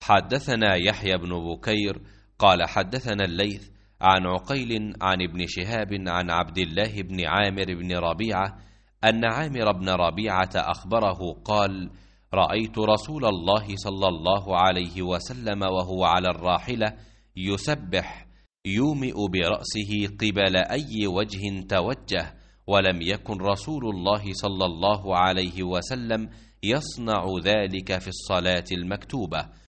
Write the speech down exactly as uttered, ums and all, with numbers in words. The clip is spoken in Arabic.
حدثنا يحيى بن بكير قال حدثنا الليث عن عقيل عن ابن شهاب عن عبد الله بن عامر بن ربيعة أن عامر بن ربيعة أخبره قال: رأيت رسول الله صلى الله عليه وسلم وهو على الراحلة يسبح يومئ برأسه قبل أي وجه توجه، ولم يكن رسول الله صلى الله عليه وسلم يصنع ذلك في الصلاة المكتوبة.